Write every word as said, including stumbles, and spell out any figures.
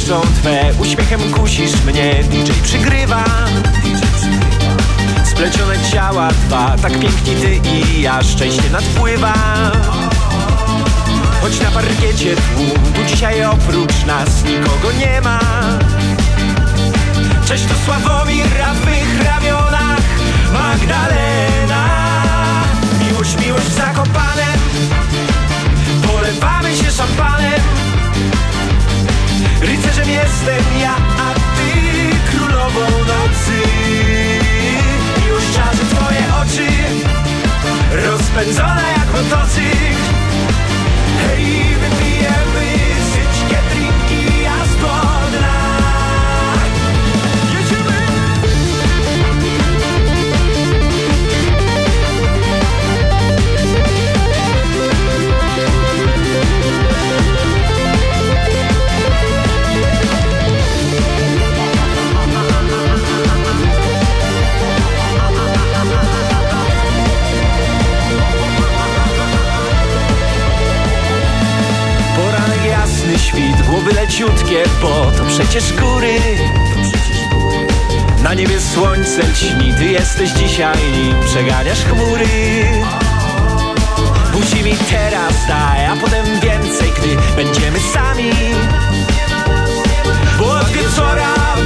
błyszczą twe, uśmiechem kusisz mnie. D J przygrywa, splecione ciała dwa, tak piękni ty i ja, szczęście nadpływa. Choć na parkiecie tłum, tu dzisiaj oprócz nas nikogo nie ma. Cześć, to Sławomir, a w mych ramionach Magdalena. Miłość, miłość w Zakopanem, polewamy się szampanem. Rycerzem jestem ja, a ty królową nocy. Miłość czarzy twoje oczy, rozpędzona jak motocykl. Hej, wypijemy syćkie drinki, a spodna. Jedziemy! Świt, głowy leciutkie, bo to przecież góry. Na niebie słońce lśni, ty jesteś dzisiaj nim przeganiasz chmury. Buzi mi teraz daj, a potem więcej, gdy będziemy sami. Bo od wieczora